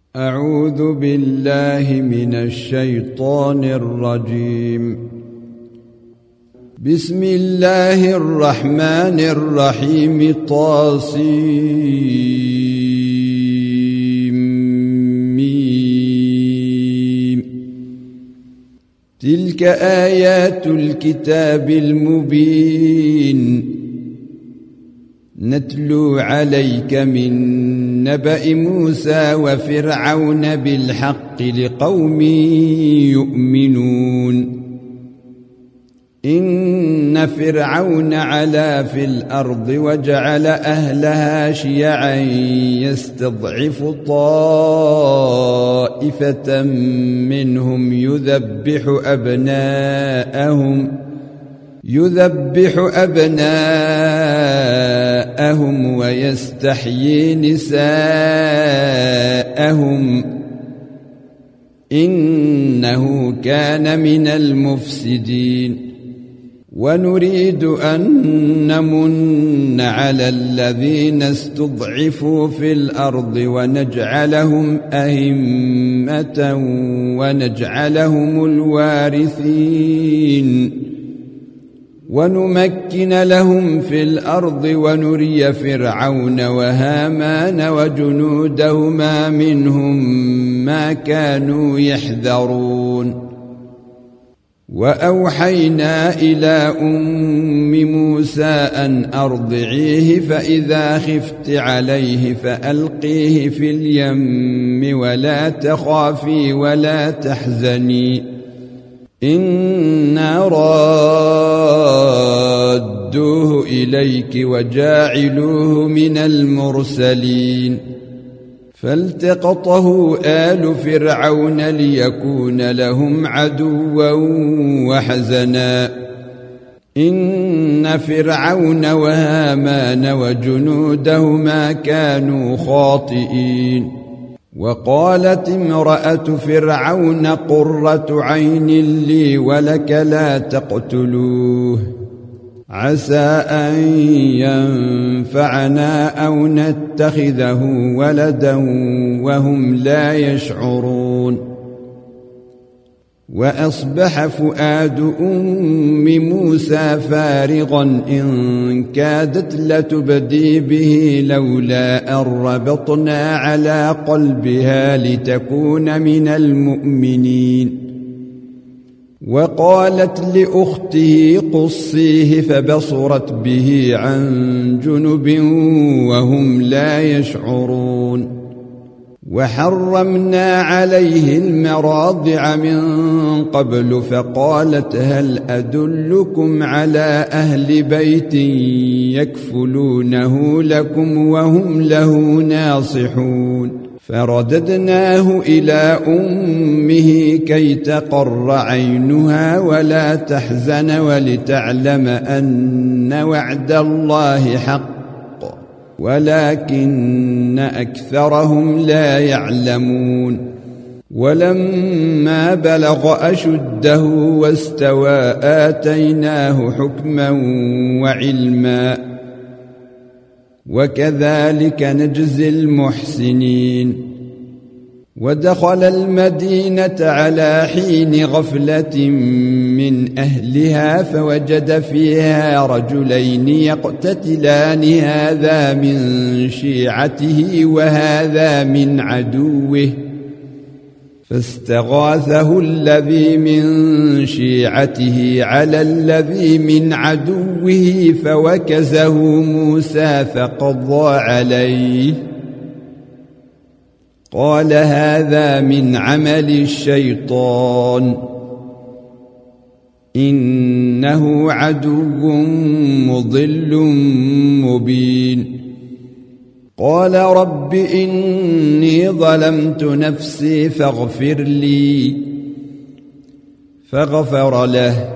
أعوذ بالله من الشيطان الرجيم. بسم الله الرحمن الرحيم. طاسيم. تلك آيات الكتاب المبين نتلو عليك من نبأ موسى وفرعون بالحق لقوم يؤمنون. إن فرعون علا في الأرض وجعل أهلها شيعا يستضعف طائفة منهم يذبح أبناءهم ويستحيي نساءهم إنه كان من المفسدين. ونريد أن نمن على الذين استضعفوا في الأرض ونجعلهم أئمة ونجعلهم الوارثين ونمكن لهم في الأرض ونري فرعون وهامان وجنودهما منهم ما كانوا يحذرون. وأوحينا إلى أم موسى أن أرضعيه فإذا خفت عليه فألقيه في اليم ولا تخافي ولا تحزني إنا رادوه إليك وجاعلوه من المرسلين. فالتقطه آل فرعون ليكون لهم عدوا وحزنا إن فرعون وهامان وجنودهما كانوا خاطئين. وقالت امرأة فرعون قرة عين لي ولك لا تقتلوه عسى أن ينفعنا أو نتخذه ولدا وهم لا يشعرون. وأصبح فؤاد أم موسى فارغا إن كادت لتبدي به لولا أن ربطنا على قلبها لتكون من المؤمنين. وقالت لأخته قصيه فبصرت به عن جنب وهم لا يشعرون. وحرمنا عليه المراضع من قبل فقالت هل أدلكم على أهل بيت يكفلونه لكم وهم له ناصحون. فرددناه إلى أمه كي تقر عينها ولا تحزن ولتعلم أن وعد الله حق ولكن أكثرهم لا يعلمون. ولما بلغ أشده واستوى آتيناه حكما وعلما وكذلك نجزي المحسنين. ودخل المدينة على حين غفلة من أهلها فوجد فيها رجلين يقتتلان هذا من شيعته وهذا من عدوه فاستغاثه الذي من شيعته على الذي من عدوه فوكزه موسى فقضى عليه قال هذا من عمل الشيطان إنه عدو مضل مبين. قال رب إني ظلمت نفسي فاغفر لي فغفر له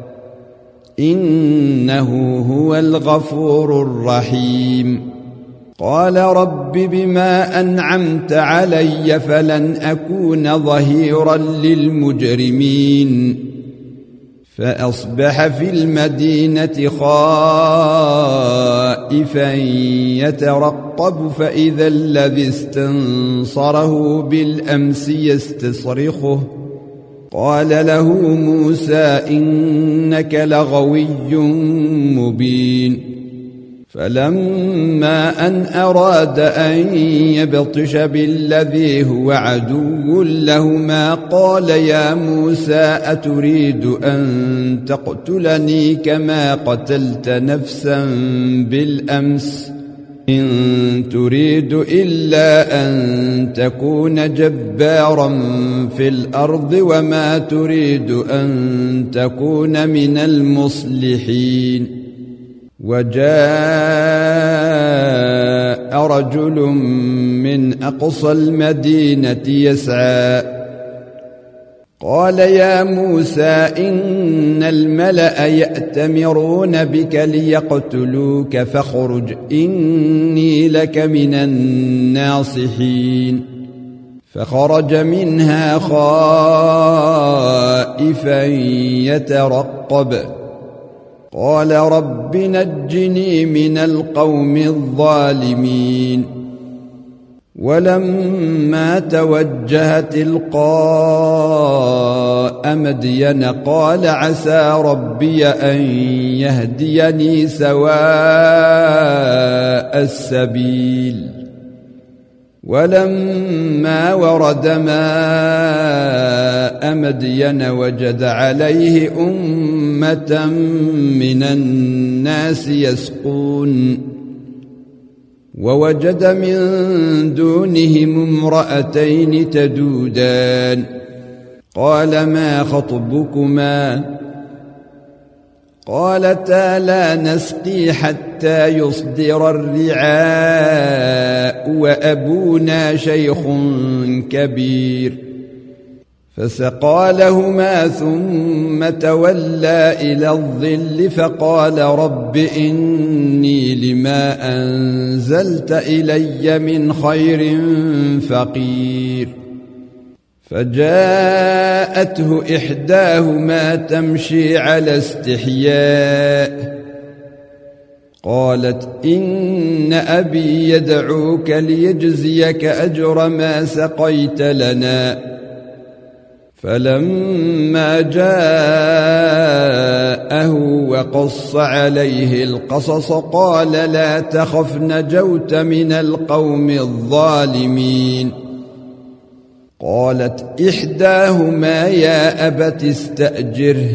إنه هو الغفور الرحيم. قال رب بما أنعمت علي فلن أكون ظهيرا للمجرمين فأصبح في المدينة خائفا يترقب فإذا الذي استنصره بالأمس يستصرخه قال له موسى إنك لغوي مبين فلما أن أراد أن يبطش بالذي هو عدو لهما قال يا موسى أتريد أن تقتلني كما قتلت نفسا بالأمس إن تريد إلا أن تكون جبارا في الأرض وما تريد أن تكون من المصلحين وجاء رجل من أقصى المدينة يسعى قال يا موسى إن الملأ يأتمرون بك ليقتلوك فاخرج إني لك من الناصحين فخرج منها خائفا يترقب قال رب نجني من القوم الظالمين ولما توجه تلقاء مدين قال عسى ربي أن يهديني سواء السبيل ولما ورد ماء مدين وجد عليه أمة من الناس يسقون ووجد من دونهم امرأتين تذودان قال ما خطبكما قالتا لا نسقي حتى يصدر الرعاء وأبونا شيخ كبير فسقى لهما ثم تولى إلى الظل فقال رب إني لما أنزلت إلي من خير فقير فجاءته إحداهما تمشي على استحياء قالت إن أبي يدعوك ليجزيك أجر ما سقيت لنا فلما جاءه وقص عليه القصص قال لا تخف نجوت من القوم الظالمين قالت إحداهما يا أبت استأجره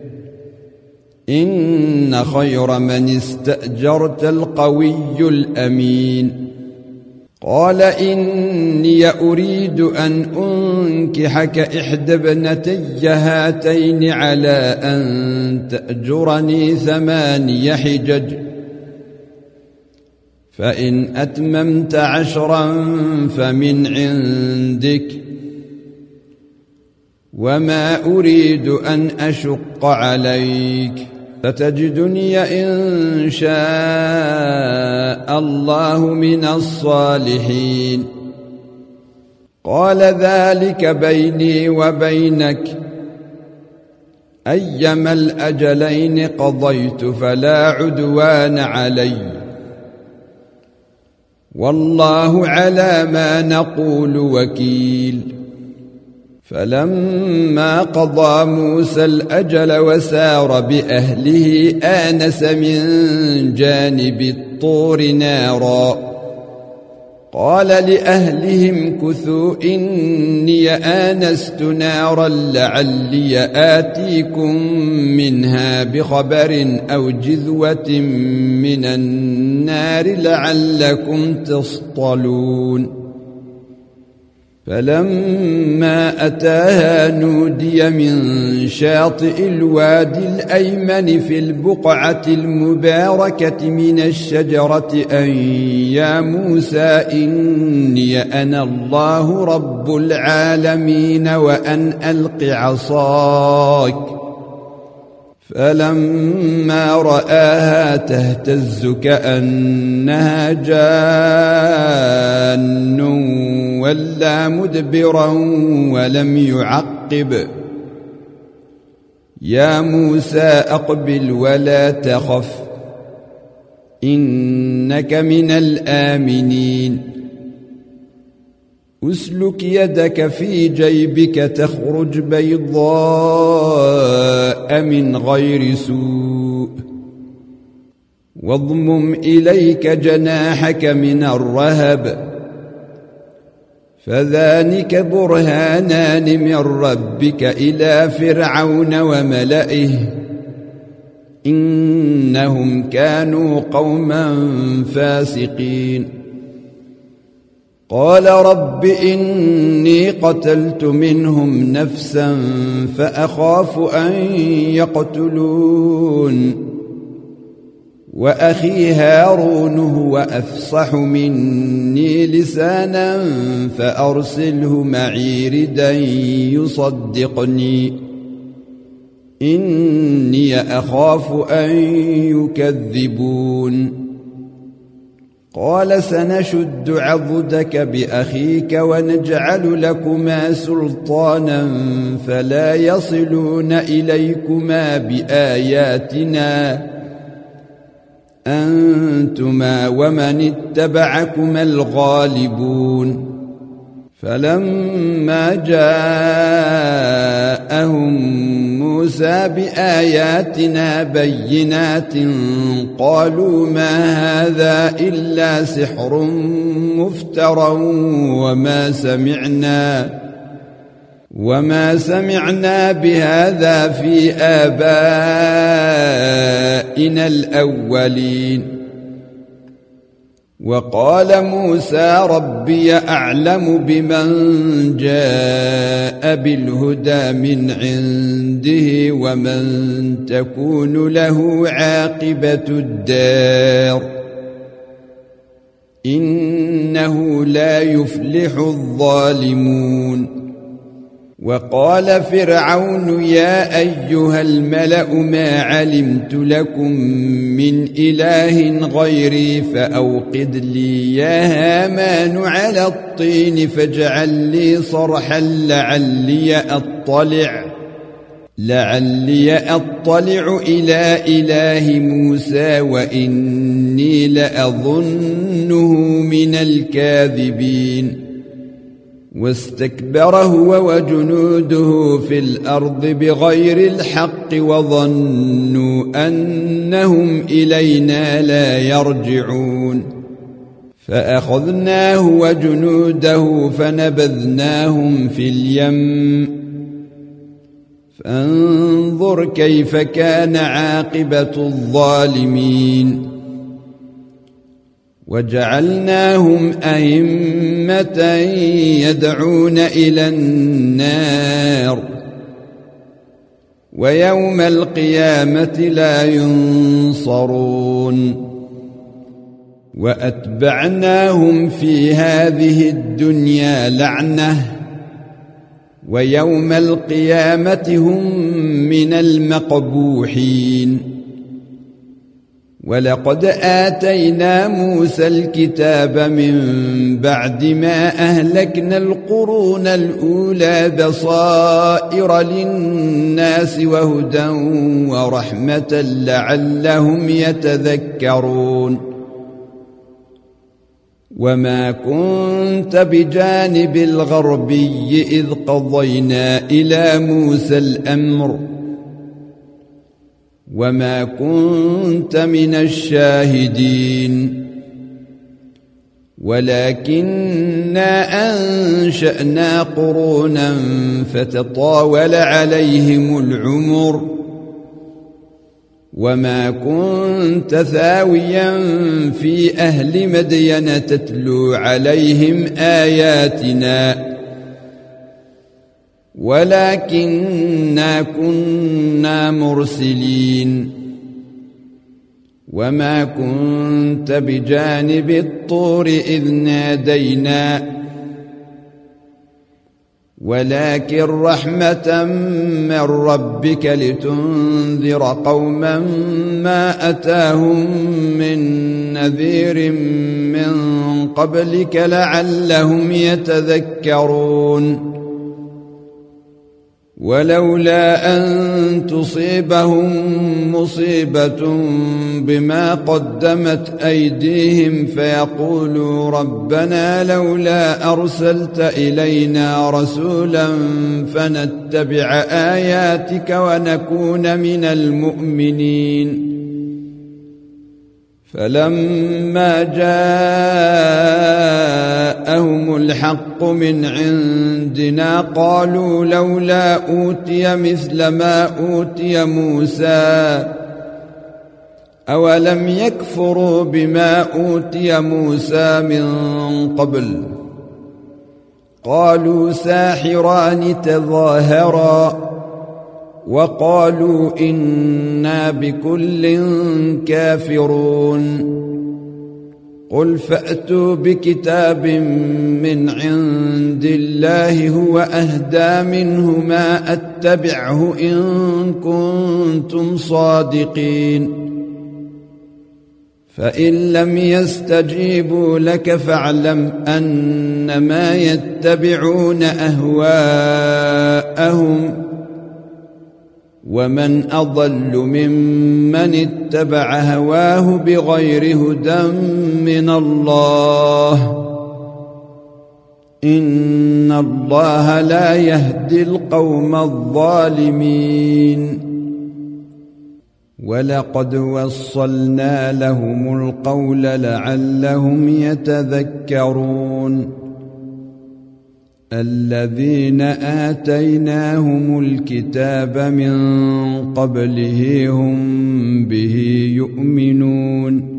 إن خير من استأجرت القوي الأمين قال إني أريد أن أنكحك إحدى ابنتي هاتين على أن تأجرني 8 حجج فإن أتممت 10 فمن عندك وما أريد أن أشق عليك فتجدني إن شاء الله من الصالحين قال ذلك بيني وبينك أيما الأجلين قضيت فلا عدوان علي والله على ما نقول وكيل فلما قضى موسى الأجل وسار بأهله آنس من جانب الطور نارا قال لأهلهم كثوا إني آنست نارا لعلي آتيكم منها بخبر أو جذوة من النار لعلكم تصطلون فلما أتاها نودي من شاطئ الوادي الأيمن في البقعة المباركة من الشجرة أن يا موسى إني أنا الله رب العالمين وأن ألق عصاك فلما رآها تهتز كأنها جان ولا مدبرا ولم يعقب يا موسى أقبل ولا تخف إنك من الآمنين أسلك يدك في جيبك تخرج بيضاء من غير سوء واضمم إليك جناحك من الرهب فذلك برهانان من ربك إلى فرعون وملئه إنهم كانوا قوما فاسقين قال رب إني قتلت منهم نفسا فأخاف أن يقتلون وأخي هارون هو أفصح مني لسانا فأرسله معي ردا يصدقني إني أخاف أن يكذبون قال سنشد عضدك بأخيك ونجعل لكما سلطانا فلا يصلون إليكما بآياتنا أنتما ومن اتبعكما الغالبون فلما جاءهم موسى بآياتنا بينات قالوا ما هذا إلا سحر مفترى وما سمعنا بهذا في آبائنا الأولين وقال موسى ربي أعلم بمن جاء بالهدى من عنده ومن تكون له عاقبة الدار إنه لا يفلح الظالمون وقال فرعون يا أيها الملأ ما علمت لكم من إله غيري فأوقد لي يا هامان على الطين فاجعل لي صرحا لعلي أطلع إلى إله موسى وإني لأظنه من الكاذبين واستكبر هو وجنوده في الأرض بغير الحق وظنوا أنهم إلينا لا يرجعون فأخذناه وجنوده فنبذناهم في اليم فانظر كيف كان عاقبة الظالمين وجعلناهم أئمة يدعون إلى النار ويوم القيامة لا ينصرون وأتبعناهم في هذه الدنيا لعنة ويوم القيامة هم من المقبوحين ولقد آتينا موسى الكتاب من بعد ما أهلكنا القرون الأولى بصائر للناس وهدى ورحمة لعلهم يتذكرون وما كنت بجانب الغربي إذ قضينا إلى موسى الأمر وما كنت من الشاهدين ولكننا أنشأنا قرونا فتطاول عليهم العمر وما كنت ثاويا في أهل مدين تتلو عليهم آياتنا ولكننا كنا مرسلين وما كنت بجانب الطور إذ نادينا ولكن رحمة من ربك لتنذر قوما ما أتاهم من نذير من قبلك لعلهم يتذكرون ولولا أن تصيبهم مصيبة بما قدمت أيديهم فيقولوا ربنا لولا أرسلت إلينا رسولا فنتبع آياتك ونكون من المؤمنين. فلما جاءهم الحق من عندنا قالوا لولا أوتي مثل ما أوتي موسى أولم يكفروا بما أوتي موسى من قبل قالوا ساحران تظاهرا وقالوا إنا بكل كافرون. قل فأتوا بكتاب من عند الله هو أهدى منه ما أتبعه إن كنتم صادقين. فإن لم يستجيبوا لك فاعلم أنما يتبعون أهواءهم ومن أضل ممن اتبع هواه بغير هدى من الله إن الله لا يهدي القوم الظالمين. ولقد وصلنا لهم القول لعلهم يتذكرون. الذين آتيناهم الكتاب من قبله هم به يؤمنون.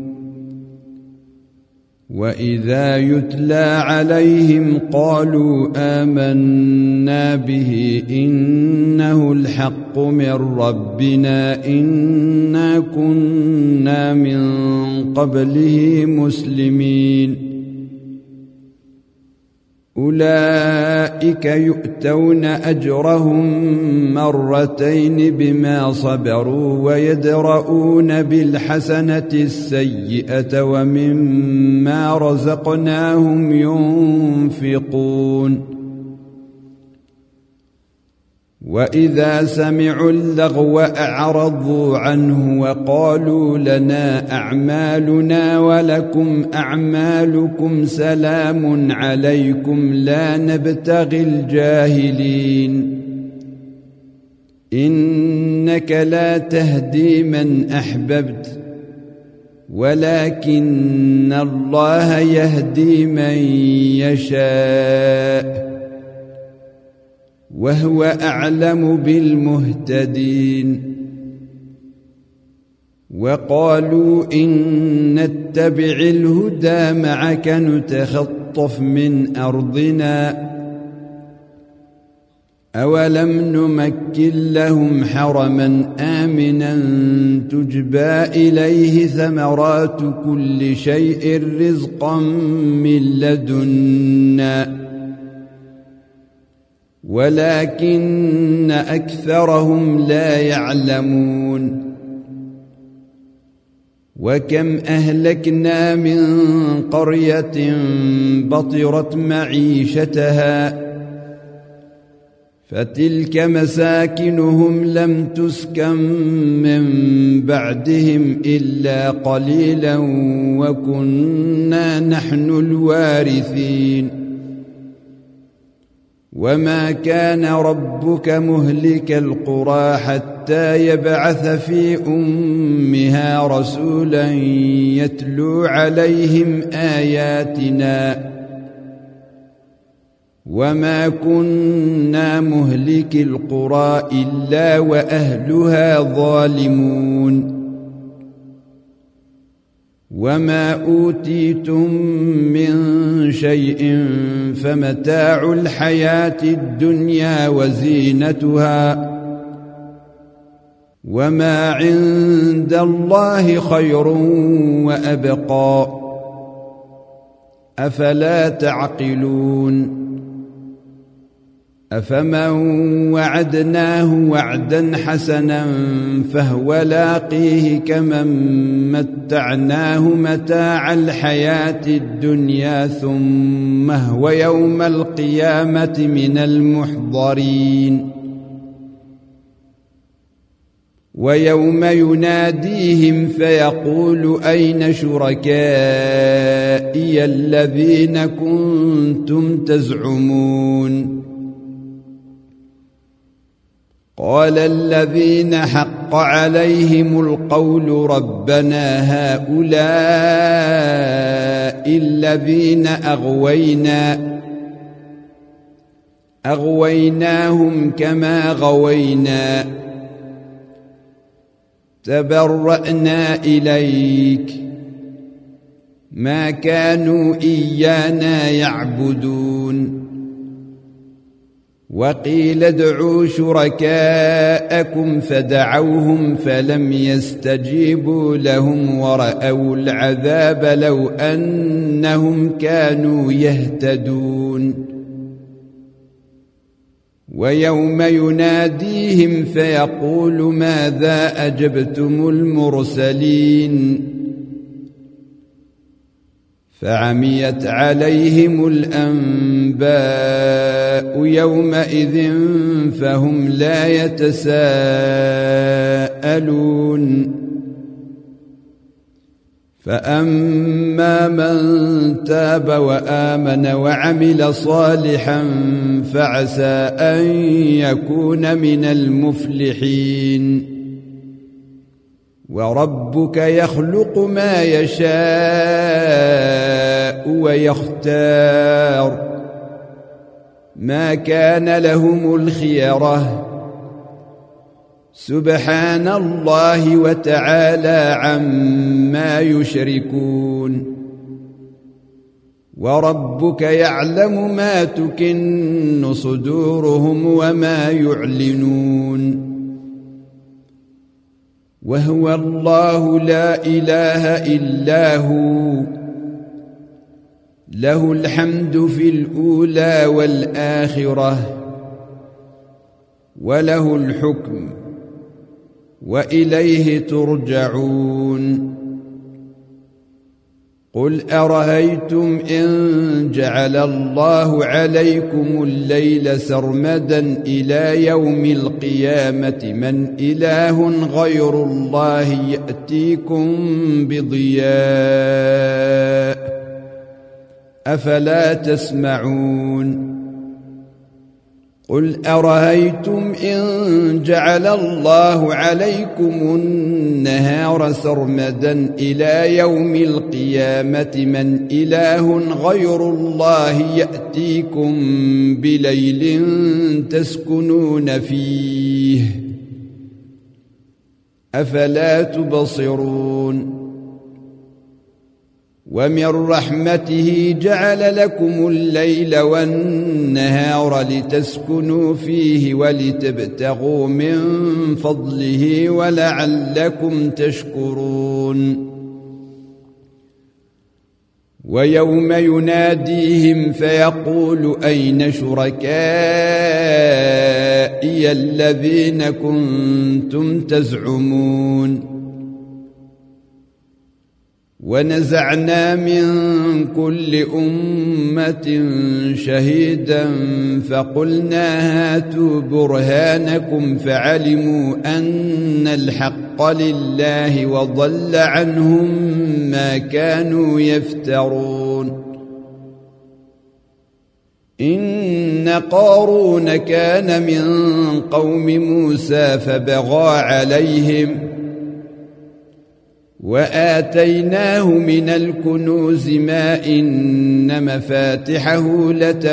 وإذا يتلى عليهم قالوا آمنا به إنه الحق من ربنا إنا كنا من قبله مسلمين. أولئك يؤتون أجرهم مرتين بما صبروا ويدرؤون بالحسنة السيئة ومما رزقناهم ينفقون. وإذا سمعوا اللغو أعرضوا عنه وقالوا لنا أعمالنا ولكم أعمالكم سلام عليكم لا نبتغي الجاهلين. إنك لا تهدي من أحببت ولكن الله يهدي من يشاء وهو أعلم بالمهتدين. وقالوا إن نتبع الهدى معك نتخطف من أرضنا أولم نمكن لهم حرما آمنا تجبى إليه ثمرات كل شيء رزقا من لدنا ولكن أكثرهم لا يعلمون. وكم أهلكنا من قرية بطرت معيشتها فتلك مساكنهم لم تسكن من بعدهم إلا قليلا وكنا نحن الوارثين. وما كان ربك مهلك القرى حتى يبعث في أمها رسولا يتلو عليهم آياتنا وما كنا مهلك القرى إلا وأهلها ظالمون. وما أوتيتم من شيء فمتاع الحياة الدنيا وزينتها وما عند الله خير وأبقى أفلا تعقلون. أفمن وعدناه وعدا حسنا فهو لاقيه كمن متعناه متاع الحياة الدنيا ثم هو يوم القيامة من المحضرين. ويوم يناديهم فيقول أين شركائي الذين كنتم تزعمون قال الذين حق عليهم القول ربنا هؤلاء الذين أغويناهم كما غوينا تبرأنا إليك ما كانوا إيانا يعبدون وقيل ادعوا شركاءكم فدعوهم فلم يستجيبوا لهم ورأوا العذاب لو أنهم كانوا يهتدون ويوم يناديهم فيقول ماذا أجبتم المرسلين فعميت عليهم الأنباء يومئذ فهم لا يتساءلون فأما من تاب وآمن وعمل صالحا فعسى أن يكون من المفلحين وربك يخلق ما يشاء ويختار ما كان لهم الخيرة سبحان الله وتعالى عما يشركون وربك يعلم ما تكن صدورهم وما يعلنون وهو الله لا إله إلا هو له الحمد في الأولى والآخرة وله الحكم وإليه ترجعون قل أرأيتم إن جعل الله عليكم الليل سرمدا إلى يوم القيامة من إله غير الله يأتيكم بضياء أفلا تسمعون قل أرأيتم إن جعل الله عليكم النهار سرمدا إلى يوم القيامة من إله غير الله يأتيكم بليل تسكنون فيه أفلا تبصرون ومن رحمته جعل لكم الليل والنهار لتسكنوا فيه ولتبتغوا من فضله ولعلكم تشكرون ويوم يناديهم فيقول أين شركائي الذين كنتم تزعمون ونزعنا من كل أمة شهيدا فقلنا هاتوا برهانكم فعلموا أن الحق لله وضل عنهم ما كانوا يفترون إن قارون كان من قوم موسى فبغى عليهم وآتيناه من الكنوز ما إن مفاتحه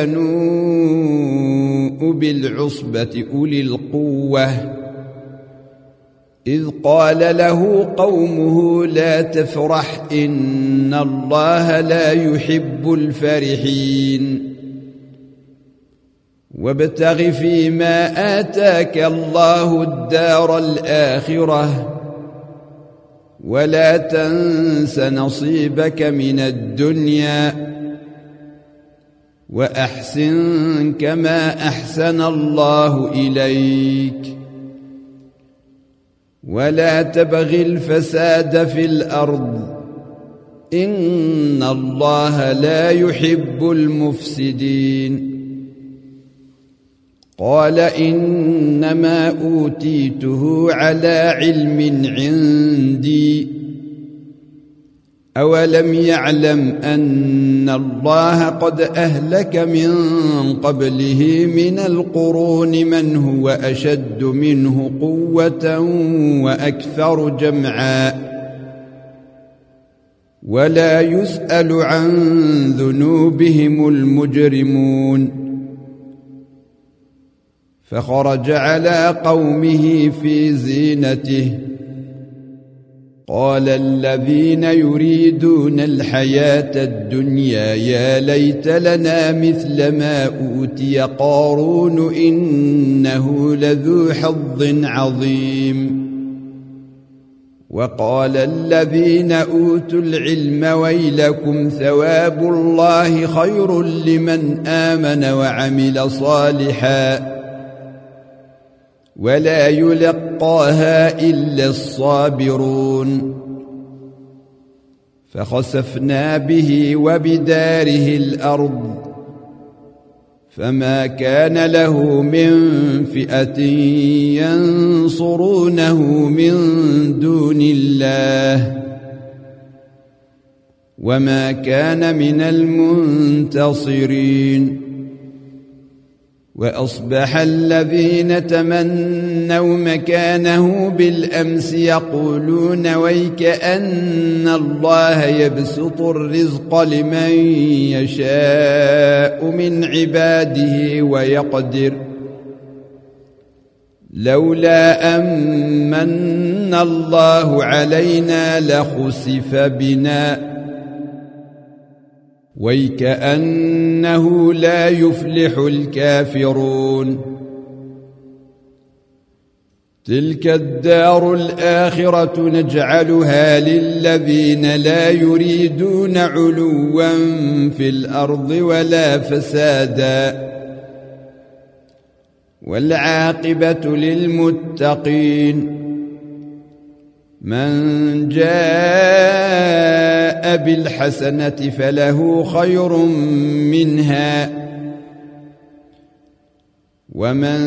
لتنوء بالعصبة أولي القوة إذ قال له قومه لا تفرح إن الله لا يحب الفرحين وابتغ فيما آتاك الله الدار الآخرة ولا تنس نصيبك من الدنيا وأحسن كما أحسن الله إليك ولا تبغ الفساد في الأرض إن الله لا يحب المفسدين قال إنما أوتيته على علم عندي أولم يعلم أن الله قد أهلك من قبله من القرون من هو أشد منه قوة وأكثر جمعا ولا يسأل عن ذنوبهم المجرمون فخرج على قومه في زينته قال الذين يريدون الحياة الدنيا يا ليت لنا مثل ما أوتي قارون إنه لذو حظ عظيم وقال الذين أوتوا العلم ويلكم ثواب الله خير لمن آمن وعمل صالحا ولا يلقاها إلا الصابرون فخسفنا به وبداره الأرض فما كان له من فئة ينصرونه من دون الله وما كان من المنتصرين وأصبح الذين تمنوا مكانه بالأمس يقولون ويكأن الله يبسط الرزق لمن يشاء من عباده ويقدر لولا أمن الله علينا لخسف بنا ويكأنه لا يفلح الكافرون تلك الدار الآخرة نجعلها للذين لا يريدون علوا في الأرض ولا فسادا والعاقبة للمتقين من جاء بالحسنة فله خير منها ومن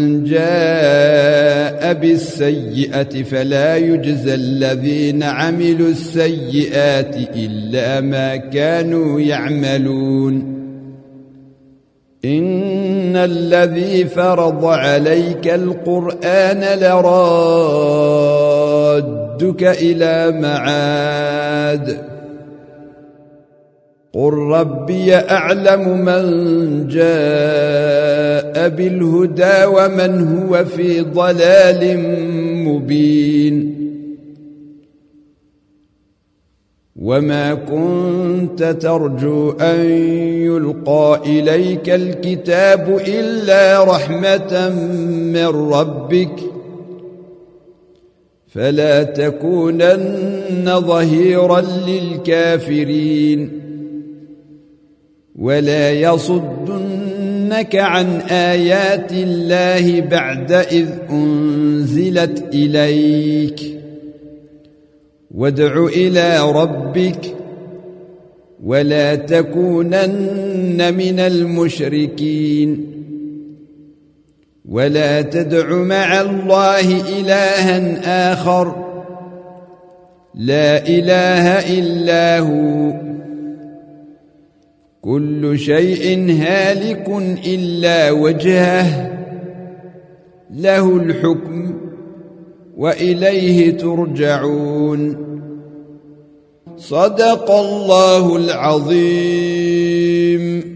جاء بالسيئة فلا يجزى الذين عملوا السيئات إلا ما كانوا يعملون إن الذي فرض عليك القرآن لرادك إلى معاد قل ربي أعلم من جاء بالهدى ومن هو في ضلال مبين وما كنت ترجو أن يلقى إليك الكتاب إلا رحمة من ربك فلا تكونن ظهيرا للكافرين ولا يصدنك عن آيات الله بعد إذ أنزلت إليك وادع إلى ربك ولا تكونن من المشركين ولا تدع مع الله إلها آخر لا إله إلا هو كل شيء هالك إلا وجهه له الحكم وإليه ترجعون صدق الله العظيم.